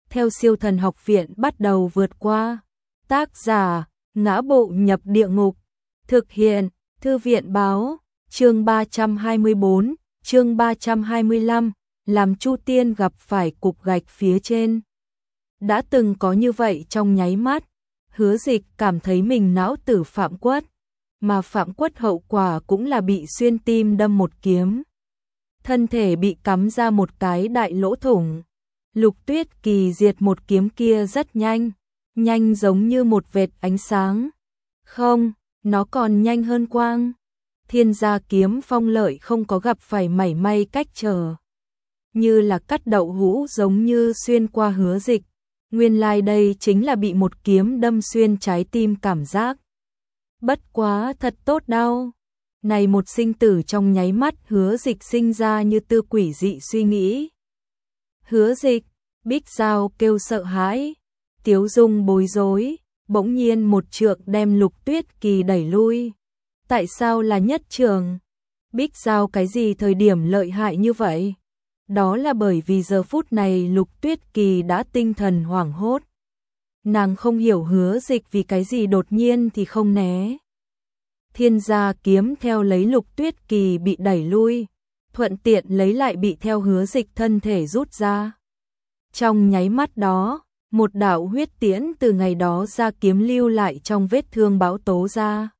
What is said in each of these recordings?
theo Siêu Thần Học Viện bắt đầu vượt qua. Tác giả: Ngã Bộ Nhập Địa Ngục. Thực hiện: Thư viện báo. Chương 324, chương 325, làm Chu Tiên gặp phải cục gạch phía trên. Đã từng có như vậy trong nháy mắt, Hứa Dịch cảm thấy mình não tử phạm quất, mà phạm quất hậu quả cũng là bị xuyên tim đâm một kiếm. Thân thể bị cắm ra một cái đại lỗ thủng. Lục Tuyết Kỳ diệt một kiếm kia rất nhanh, nhanh giống như một vệt ánh sáng. Không, nó còn nhanh hơn quang. Thiên Gia kiếm Phong Lợi không có gặp phải mảy may cách trở, như là cắt đậu hũ giống như xuyên qua Hứa Dịch. Nguyên lai đây chính là bị một kiếm đâm xuyên trái tim cảm giác. Bất quá thật tốt đau. Này một sinh tử trong nháy mắt Hứa Dịch sinh ra như tư quỷ dị suy nghĩ. Hứa Dịch, Bích Giao kêu sợ hãi, Tiếu Dung bối rối, bỗng nhiên một trượng đem Lục Tuyết Kỳ đẩy lui. Tại sao là nhất trường? Bích Giao cái gì thời điểm lợi hại như vậy? Đó là bởi vì giờ phút này Lục Tuyết Kỳ đã tinh thần hoảng hốt. Nàng không hiểu Hứa Dịch vì cái gì đột nhiên thì không né. Thiên Gia kiếm theo lấy Lục Tuyết Kỳ bị đẩy lui, thuận tiện lấy lại bị theo Hứa Dịch thân thể rút ra. Trong nháy mắt đó, một đạo huyết tiễn từ ngày đó ra kiếm lưu lại trong vết thương bão tố ra.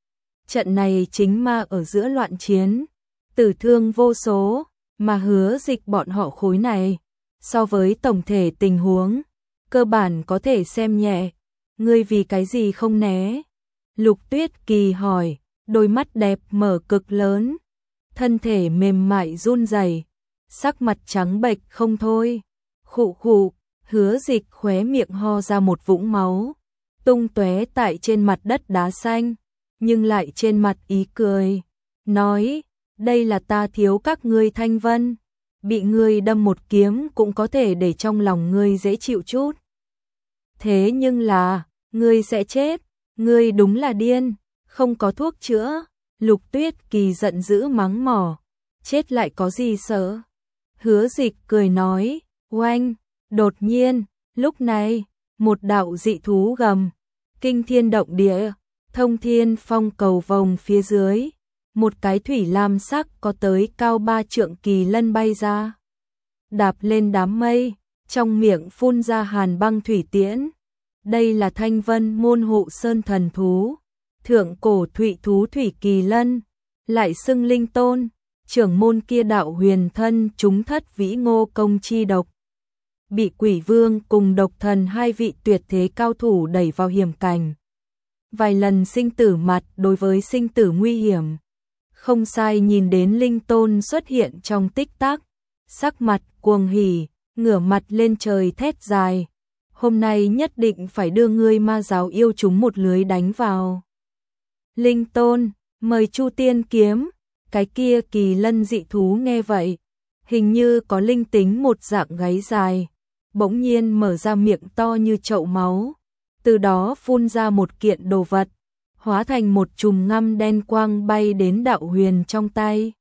Trận này chính ma ở giữa loạn chiến, tử thương vô số, mà Hứa Dịch bọn họ khối này, so với tổng thể tình huống, cơ bản có thể xem nhẹ. Ngươi vì cái gì không né? Lục Tuyết Kỳ hỏi, đôi mắt đẹp mở cực lớn, thân thể mềm mại run rẩy, sắc mặt trắng bệch không thôi. Khụ khụ, Hứa Dịch khóe miệng ho ra một vũng máu, tung tóe tại trên mặt đất đá xanh, nhưng lại trên mặt ý cười, nói, đây là ta thiếu các ngươi Thanh Vân, bị ngươi đâm một kiếm cũng có thể để trong lòng ngươi dễ chịu chút. Thế nhưng là, ngươi sẽ chết, ngươi đúng là điên, không có thuốc chữa. Lục Tuyết Kỳ giận dữ mắng mỏ, chết lại có gì sợ. Hứa Dịch cười nói, oanh, đột nhiên, lúc này, một đạo dị thú gầm, kinh thiên động địa, thông thiên phong cầu vòng phía dưới, một cái thủy lam sắc có tới cao 3 trượng kỳ lân bay ra, đạp lên đám mây, trong miệng phun ra hàn băng thủy tiễn. Đây là Thanh Vân môn hộ sơn thần thú, thượng cổ thủy thú thủy kỳ lân, lại xưng linh tôn, trưởng môn kia đạo huyền thân chúng thất vĩ ngô công chi độc. Bị Quỷ Vương cùng Độc Thần hai vị tuyệt thế cao thủ đẩy vào hiểm cảnh. Vài lần sinh tử mặt đối với sinh tử nguy hiểm. Không sai, nhìn đến linh tôn xuất hiện trong tích tắc, sắc mặt cuồng hỉ, ngửa mặt lên trời thét dài. Hôm nay nhất định phải đưa ngươi ma giáo yêu chúng một lưới đánh vào. Linh tôn, mời Chu Tiên kiếm. Cái kia kỳ lân dị thú nghe vậy, hình như có linh tính một dạng gáy dài, bỗng nhiên mở ra miệng to như chậu máu, từ đó phun ra một kiện đồ vật, hóa thành một chùm ngăm đen quang bay đến đạo huyền trong tay.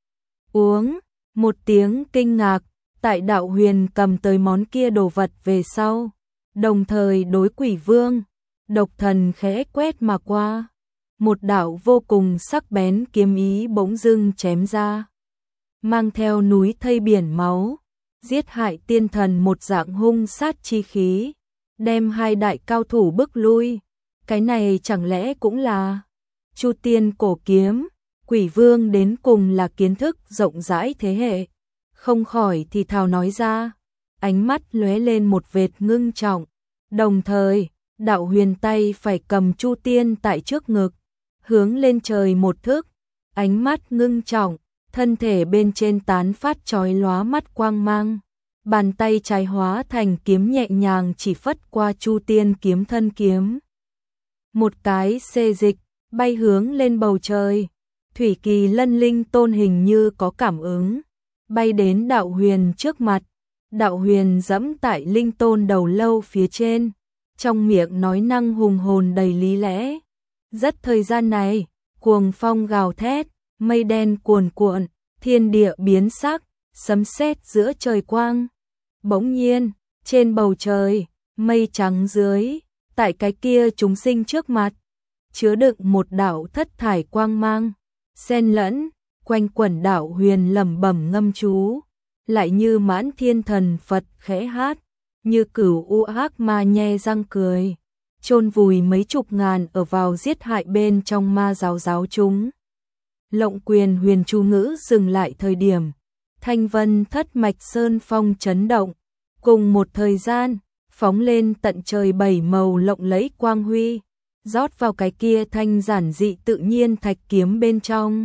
Uống, một tiếng kinh ngạc, tại đạo huyền cầm tới món kia đồ vật về sau, đồng thời đối Quỷ Vương, Độc Thần khẽ quét mà qua. Một đạo vô cùng sắc bén kiếm ý bỗng dưng chém ra, mang theo núi thây biển máu, giết hại tiên thần một dạng hung sát chi khí, đem hai đại cao thủ bức lui. Cái này chẳng lẽ cũng là Chu Tiên cổ kiếm? Quỷ Vương đến cùng là kiến thức rộng rãi thế hệ, không khỏi thì thào nói ra, ánh mắt lóe lên một vệt ngưng trọng, đồng thời, đạo huyền tay phải cầm Chu Tiên tại trước ngực, hướng lên trời một thước, ánh mắt ngưng trọng, thân thể bên trên tán phát chói lóa mắt quang mang, bàn tay trái hóa thành kiếm nhẹ nhàng chỉ phất qua Chu Tiên kiếm thân kiếm. Một cái xê dịch, bay hướng lên bầu trời, thủy kỳ lân linh tôn hình như có cảm ứng, bay đến đạo huyền trước mặt, đạo huyền dẫm tại linh tôn đầu lâu phía trên, trong miệng nói năng hùng hồn đầy lý lẽ. Rất thời gian này, cuồng phong gào thét, mây đen cuồn cuộn, thiên địa biến sắc, sấm sét giữa trời quang. Bỗng nhiên, Trên bầu trời, mây trắng dưới, tại cái kia chúng sinh trước mặt, chứa đựng một đạo thất thải quang mang, xen lẫn, quanh quẩn đạo huyền lẩm bẩm ngâm chú, lại như Mãn Thiên Thần Phật khẽ hát, như Cửu U Ác Ma nhe răng cười, chôn vùi mấy chục ngàn ở vào giết hại bên trong ma giáo chúng. Lộng Quyền huyền chú ngữ dừng lại thời điểm, Thanh Vân Thất Mạch Sơn Phong chấn động, cùng một thời gian, phóng lên tận trời 7 màu lộng lẫy quang huy, rót vào cái kia thanh giản dị tự nhiên thạch kiếm bên trong.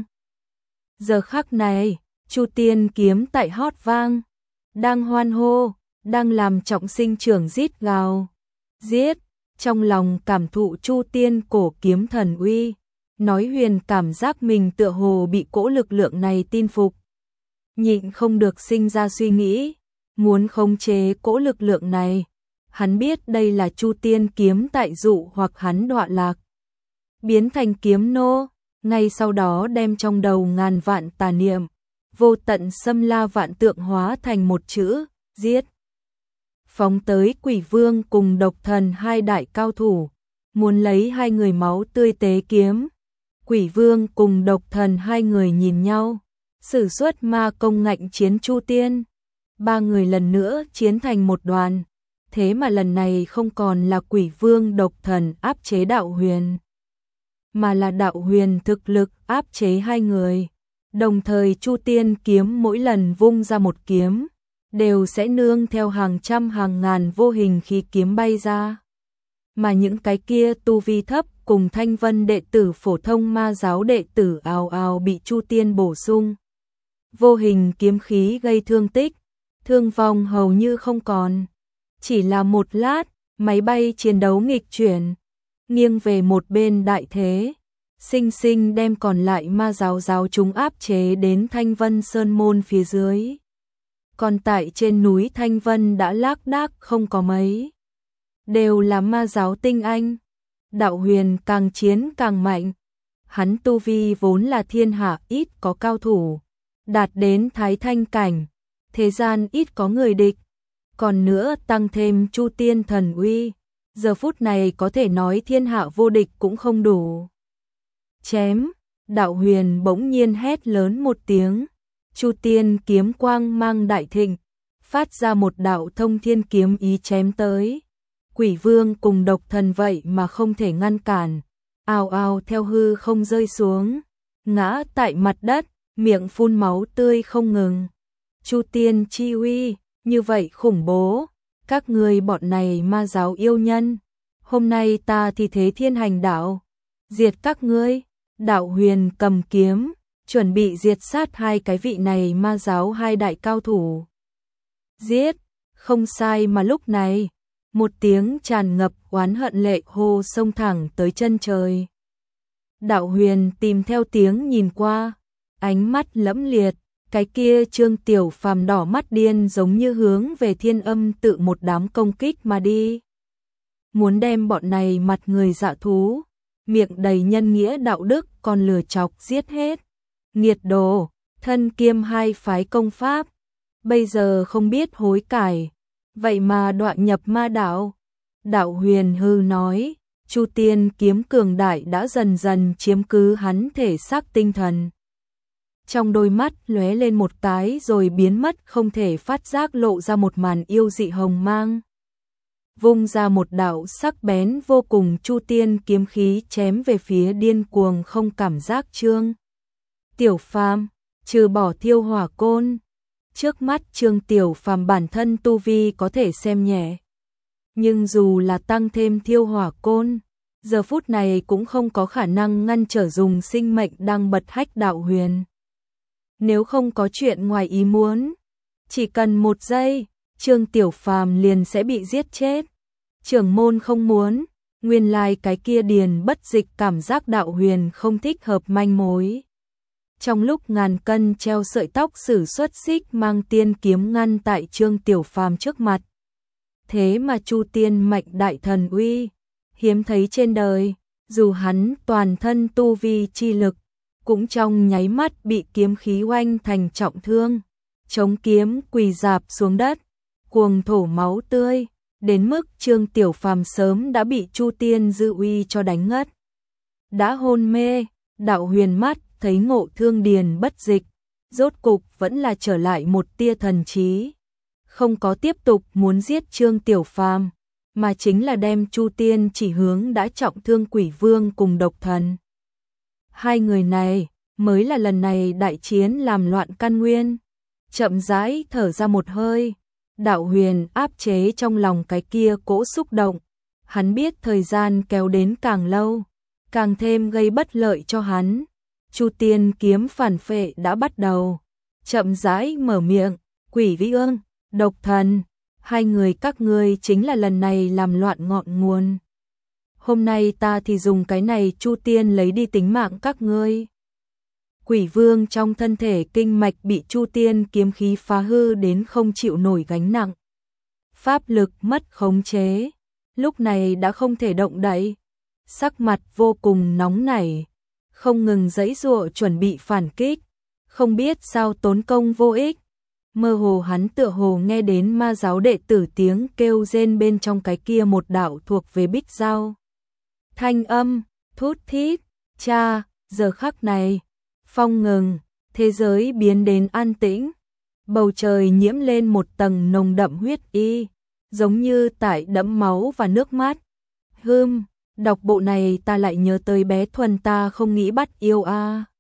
Giờ khắc này, Chu Tiên kiếm tại hót vang, đang hoan hô, đang làm trọng sinh trưởng rít gào, giết, trong lòng cảm thụ Chu Tiên cổ kiếm thần uy, nói huyền cảm giác mình tựa hồ bị cỗ lực lượng này tin phục. Nhịn không được sinh ra suy nghĩ, muốn khống chế cỗ lực lượng này. Hắn biết đây là Chu Tiên kiếm tại dụ hoặc hắn đọa lạc. Biến thành kiếm nô, ngay sau đó đem trong đầu ngàn vạn tà niệm, vô tận xâm la vạn tượng hóa thành một chữ, giết. Phóng tới Quỷ Vương cùng Độc Thần hai đại cao thủ, muốn lấy hai người máu tươi tế kiếm. Quỷ Vương cùng Độc Thần hai người nhìn nhau, sử xuất ma công ngạnh chiến Chu Tiên. Ba người lần nữa chiến thành một đoàn. Thế mà lần này không còn là Quỷ Vương Độc Thần áp chế Đạo Huyền, mà là Đạo Huyền thực lực áp chế hai người. Đồng thời Chu Tiên kiếm mỗi lần vung ra một kiếm, đều sẽ nương theo hàng trăm hàng ngàn vô hình khí kiếm bay ra. Mà những cái kia tu vi thấp cùng Thanh Vân đệ tử phổ thông ma giáo đệ tử ào ào bị Chu Tiên bổ sung. Vô hình kiếm khí gây thương tích, thương vong hầu như không còn. Chỉ là một lát, máy bay chiến đấu nghịch chuyển, nghiêng về một bên đại thế, sinh sinh đem còn lại ma giáo chúng áp chế đến Thanh Vân Sơn Môn phía dưới. Còn tại trên núi Thanh Vân đã lác đác không có mấy. Đều là ma giáo tinh anh. Đạo Huyền càng chiến càng mạnh. Hắn tu vi vốn là thiên hạ ít có cao thủ, đạt đến thái thanh cảnh, thế gian ít có người địch. Còn nữa tăng thêm Chu Tiên thần uy, giờ phút này có thể nói thiên hạ vô địch cũng không đủ. Chém, Đạo Huyền bỗng nhiên hét lớn một tiếng, Chu Tiên kiếm quang mang đại thịnh, phát ra một đạo thông thiên kiếm ý chém tới. Quỷ Vương cùng Độc Thần vậy mà không thể ngăn cản, ào ào theo hư không rơi xuống, ngã tại mặt đất, miệng phun máu tươi không ngừng. Chu Tiên chi uy, như vậy khủng bố, các ngươi bọn này ma giáo yêu nhân, hôm nay ta thì thế thiên hành đạo, diệt các ngươi. Đạo Huyền cầm kiếm, chuẩn bị diệt sát hai cái vị này ma giáo hai đại cao thủ. Giết, không sai mà lúc này, một tiếng tràn ngập oán hận lệ hô xông thẳng tới chân trời. Đạo Huyền tìm theo tiếng nhìn qua, ánh mắt lẫm liệt, cái kia Trương Tiểu Phàm đỏ mắt điên giống như hướng về Thiên Âm tự một đám công kích mà đi. Muốn đem bọn này mặt người dạ thú, miệng đầy nhân nghĩa đạo đức còn lừa chọc giết hết. Nghiệt đồ, thân kiêm hai phái công pháp, bây giờ không biết hối cải, vậy mà đọa nhập ma đạo. Đạo Huyền hư nói, Chu Tiên kiếm cường đại đã dần dần chiếm cứ hắn thể xác tinh thần. Trong đôi mắt lóe lên một cái rồi biến mất, không thể phát giác lộ ra một màn yêu dị hồng mang. Vung ra một đạo sắc bén vô cùng Chu Tiên kiếm khí chém về phía điên cuồng không cảm giác Trương Tiểu Phàm, trừ bỏ thiêu hỏa côn. Trước mắt Trương Tiểu Phàm bản thân tu vi có thể xem nhẹ, nhưng dù là tăng thêm thiêu hỏa côn, giờ phút này cũng không có khả năng ngăn trở dùng sinh mệnh đang bật hách Đạo Huyền. Nếu không có chuyện ngoài ý muốn, chỉ cần một giây, Trương Tiểu Phàm liền sẽ bị giết chết. Trưởng môn không muốn, nguyên lai cái kia Điền Bất Dịch cảm giác Đạo Huyền không thích hợp manh mối. Trong lúc ngàn cân treo sợi tóc sử xuất xích mang tiên kiếm ngăn tại Trương Tiểu Phàm trước mặt. Thế mà Chu Tiên mạnh đại thần uy, hiếm thấy trên đời, dù hắn toàn thân tu vi chi lực, cũng trong nháy mắt bị kiếm khí oanh thành trọng thương, chống kiếm quỳ rạp xuống đất, cuồng thổ máu tươi, đến mức Trương Tiểu Phàm sớm đã bị Chu Tiên dư uy cho đánh ngất. Đã hôn mê, Đạo Huyền mắt thấy Ngộ Thương Điền bất dịch, rốt cục vẫn là trở lại một tia thần trí, không có tiếp tục muốn giết Trương Tiểu Phàm, mà chính là đem Chu Tiên chỉ hướng đã trọng thương Quỷ Vương cùng Độc Thần. Hai người này mới là lần này đại chiến làm loạn căn nguyên. Chậm rãi thở ra một hơi, Đạo Huyền áp chế trong lòng cái kia cỗ xúc động, hắn biết thời gian kéo đến càng lâu, càng thêm gây bất lợi cho hắn. Chu Tiên kiếm phản phệ đã bắt đầu, chậm rãi mở miệng, Quỷ Vương, Độc Thần, hai người các ngươi chính là lần này làm loạn ngọn nguồn. Hôm nay ta thì dùng cái này Chu Tiên lấy đi tính mạng các ngươi. Quỷ Vương trong thân thể kinh mạch bị Chu Tiên kiếm khí phá hư đến không chịu nổi gánh nặng. Pháp lực mất khống chế, lúc này đã không thể động đậy, sắc mặt vô cùng nóng nảy, không ngừng giãy giụa chuẩn bị phản kích, không biết sao tốn công vô ích. Mơ hồ hắn tựa hồ nghe đến ma giáo đệ tử tiếng kêu rên bên trong cái kia một đạo thuộc về Bích Giao. Thanh âm, thút thít, cha, giờ khắc này, phong ngừng, thế giới biến đến an tĩnh, bầu trời nhiễm lên một tầng nồng đậm huyết y, giống như tải đẫm máu và nước mắt. Đọc bộ này ta lại nhớ tới bé Thuần ta không nghĩ bắt yêu a.